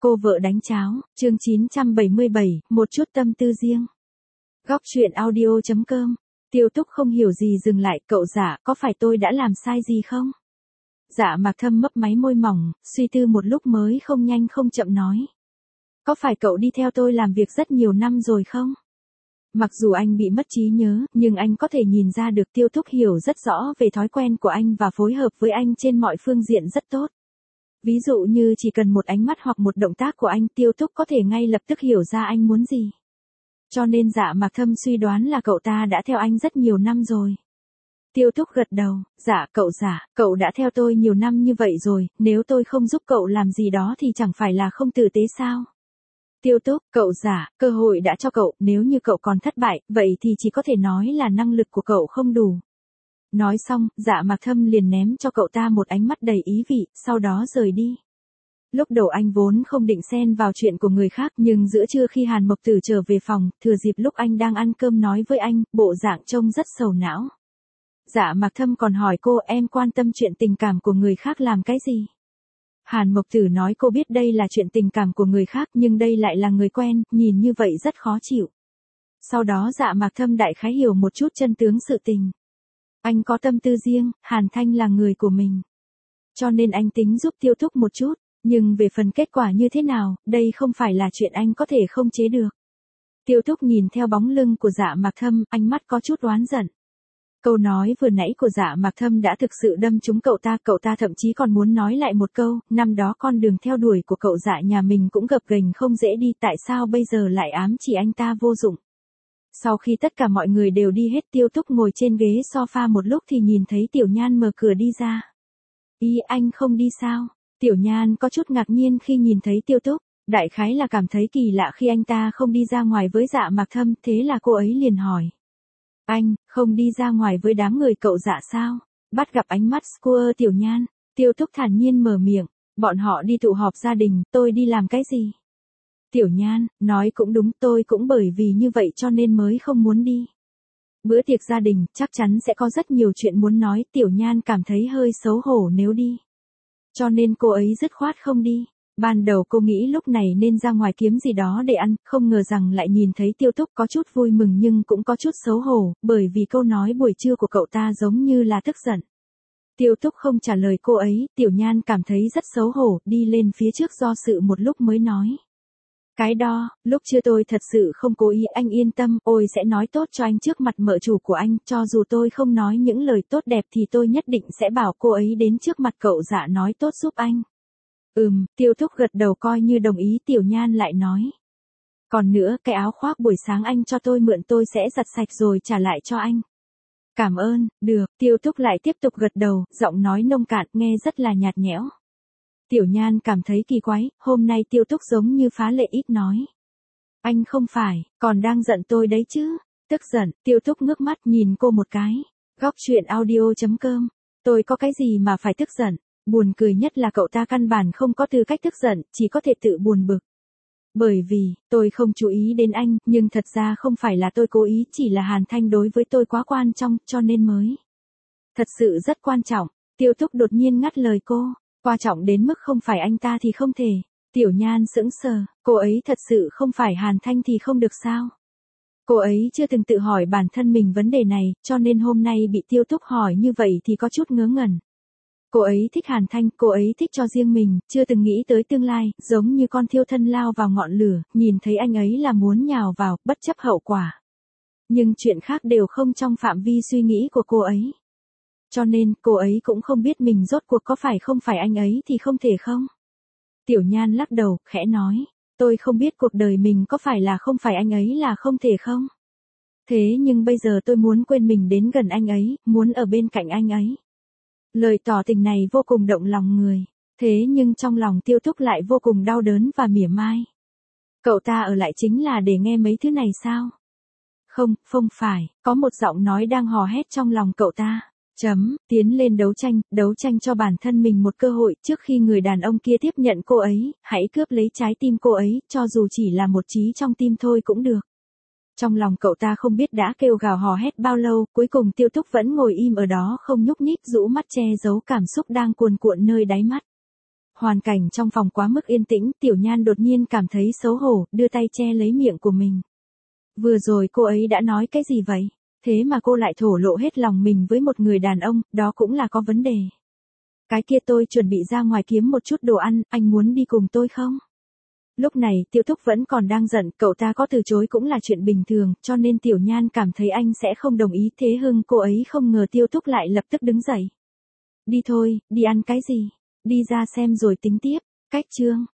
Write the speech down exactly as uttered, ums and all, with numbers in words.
Cô vợ đánh cháo, chương chín trăm bảy mươi bảy, một chút tâm tư riêng. Góc truyện audio chấm com. Tiêu Túc không hiểu gì dừng lại, cậu Dạ, có phải tôi đã làm sai gì không? Dạ Mạc Thâm mấp máy môi mỏng, suy tư một lúc mới không nhanh không chậm nói. Có phải cậu đi theo tôi làm việc rất nhiều năm rồi không? Mặc dù anh bị mất trí nhớ, nhưng anh có thể nhìn ra được Tiêu Túc hiểu rất rõ về thói quen của anh và phối hợp với anh trên mọi phương diện rất tốt. Ví dụ như chỉ cần một ánh mắt hoặc một động tác của anh, Tiêu Túc có thể ngay lập tức hiểu ra anh muốn gì. Cho nên Dạ Mạc Thâm suy đoán là cậu ta đã theo anh rất nhiều năm rồi. Tiêu Túc gật đầu, dạ cậu Dạ, cậu đã theo tôi nhiều năm như vậy rồi, nếu tôi không giúp cậu làm gì đó thì chẳng phải là không tử tế sao? Tiêu Túc, cậu Dạ, cơ hội đã cho cậu, nếu như cậu còn thất bại, vậy thì chỉ có thể nói là năng lực của cậu không đủ. Nói xong, Dạ Mạc Thâm liền ném cho cậu ta một ánh mắt đầy ý vị, sau đó rời đi. Lúc đầu anh vốn không định xen vào chuyện của người khác, nhưng giữa trưa khi Hàn Mộc Tử trở về phòng, thừa dịp lúc anh đang ăn cơm nói với anh, bộ dạng trông rất sầu não. Dạ Mạc Thâm còn hỏi cô, em quan tâm chuyện tình cảm của người khác làm cái gì? Hàn Mộc Tử nói cô biết đây là chuyện tình cảm của người khác, nhưng đây lại là người quen, nhìn như vậy rất khó chịu. Sau đó Dạ Mạc Thâm đại khái hiểu một chút chân tướng sự tình. Anh có tâm tư riêng, Hàn Thanh là người của mình. Cho nên anh tính giúp Tiêu Túc một chút, nhưng về phần kết quả như thế nào, đây không phải là chuyện anh có thể không chế được. Tiêu Túc nhìn theo bóng lưng của Dạ Mạc Thâm, ánh mắt có chút oán giận. Câu nói vừa nãy của Dạ Mạc Thâm đã thực sự đâm trúng cậu ta, cậu ta thậm chí còn muốn nói lại một câu, năm đó con đường theo đuổi của cậu Dạ nhà mình cũng gập ghềnh không dễ đi, tại sao bây giờ lại ám chỉ anh ta vô dụng. Sau khi tất cả mọi người đều đi hết, Tiêu Túc ngồi trên ghế sofa một lúc thì nhìn thấy Tiểu Nhan mở cửa đi ra. Ý anh không đi sao? Tiểu Nhan có chút ngạc nhiên khi nhìn thấy Tiêu Túc, đại khái là cảm thấy kỳ lạ khi anh ta không đi ra ngoài với Dạ Mạc Thâm, thế là cô ấy liền hỏi. Anh, không đi ra ngoài với đám người cậu Dạ sao? Bắt gặp ánh mắt của Tiểu Nhan, Tiêu Túc thản nhiên mở miệng, bọn họ đi tụ họp gia đình, tôi đi làm cái gì? Tiểu Nhan, nói cũng đúng, tôi cũng bởi vì như vậy cho nên mới không muốn đi. Bữa tiệc gia đình, chắc chắn sẽ có rất nhiều chuyện muốn nói, Tiểu Nhan cảm thấy hơi xấu hổ nếu đi. Cho nên cô ấy dứt khoát không đi. Ban đầu cô nghĩ lúc này nên ra ngoài kiếm gì đó để ăn, không ngờ rằng lại nhìn thấy Tiêu Túc có chút vui mừng nhưng cũng có chút xấu hổ, bởi vì câu nói buổi trưa của cậu ta giống như là tức giận. Tiêu Túc không trả lời cô ấy, Tiểu Nhan cảm thấy rất xấu hổ, đi lên phía trước do dự một lúc mới nói. Cái đó, lúc chưa tôi thật sự không cố ý, anh yên tâm, ôi sẽ nói tốt cho anh trước mặt mợ chủ của anh, cho dù tôi không nói những lời tốt đẹp thì tôi nhất định sẽ bảo cô ấy đến trước mặt cậu Dạ nói tốt giúp anh. Ừm, Tiêu Thúc gật đầu coi như đồng ý. Tiểu Nhan lại nói. Còn nữa, cái áo khoác buổi sáng anh cho tôi mượn tôi sẽ giặt sạch rồi trả lại cho anh. Cảm ơn, được, Tiêu Thúc lại tiếp tục gật đầu, giọng nói nông cạn nghe rất là nhạt nhẽo. Tiểu Nhan cảm thấy kỳ quái, hôm nay Tiêu Túc giống như phá lệ ít nói. Anh không phải, còn đang giận tôi đấy chứ? Tức giận, Tiêu Túc ngước mắt nhìn cô một cái. Góc truyện audio chấm com. Tôi có cái gì mà phải tức giận? Buồn cười nhất là cậu ta căn bản không có tư cách tức giận, chỉ có thể tự buồn bực. Bởi vì, tôi không chú ý đến anh, nhưng thật ra không phải là tôi cố ý, chỉ là Hàn Thanh đối với tôi quá quan trọng, cho nên mới. Thật sự rất quan trọng. Tiêu Túc đột nhiên ngắt lời cô. Quan trọng đến mức không phải anh ta thì không thể. Tiểu Nhan sững sờ, cô ấy thật sự không phải Hàn Thanh thì không được sao? Cô ấy chưa từng tự hỏi bản thân mình vấn đề này, cho nên hôm nay bị Tiêu Túc hỏi như vậy thì có chút ngớ ngẩn. Cô ấy thích Hàn Thanh, cô ấy thích cho riêng mình, chưa từng nghĩ tới tương lai, giống như con thiêu thân lao vào ngọn lửa, nhìn thấy anh ấy là muốn nhào vào, bất chấp hậu quả. Nhưng chuyện khác đều không trong phạm vi suy nghĩ của cô ấy. Cho nên, cô ấy cũng không biết mình rốt cuộc có phải không phải anh ấy thì không thể không. Tiểu Nhan lắc đầu, khẽ nói, tôi không biết cuộc đời mình có phải là không phải anh ấy là không thể không. Thế nhưng bây giờ tôi muốn quên mình đến gần anh ấy, muốn ở bên cạnh anh ấy. Lời tỏ tình này vô cùng động lòng người, thế nhưng trong lòng Tiêu Túc lại vô cùng đau đớn và mỉa mai. Cậu ta ở lại chính là để nghe mấy thứ này sao? Không, không phải, có một giọng nói đang hò hét trong lòng cậu ta. Chấm, tiến lên đấu tranh, đấu tranh cho bản thân mình một cơ hội trước khi người đàn ông kia tiếp nhận cô ấy, hãy cướp lấy trái tim cô ấy, cho dù chỉ là một trí trong tim thôi cũng được. Trong lòng cậu ta không biết đã kêu gào hò hét bao lâu, cuối cùng Tiêu Túc vẫn ngồi im ở đó không nhúc nhích, rũ mắt che giấu cảm xúc đang cuồn cuộn nơi đáy mắt. Hoàn cảnh trong phòng quá mức yên tĩnh, Tiểu Nhan đột nhiên cảm thấy xấu hổ, đưa tay che lấy miệng của mình. Vừa rồi cô ấy đã nói cái gì vậy? Thế mà cô lại thổ lộ hết lòng mình với một người đàn ông, đó cũng là có vấn đề. Cái kia tôi chuẩn bị ra ngoài kiếm một chút đồ ăn, anh muốn đi cùng tôi không? Lúc này Tiêu Thúc vẫn còn đang giận, cậu ta có từ chối cũng là chuyện bình thường, cho nên Tiểu Nhan cảm thấy anh sẽ không đồng ý. Thế Hưng cô ấy không ngờ Tiêu Thúc lại lập tức đứng dậy. Đi thôi, đi ăn cái gì? Đi ra xem rồi tính tiếp. Cách chương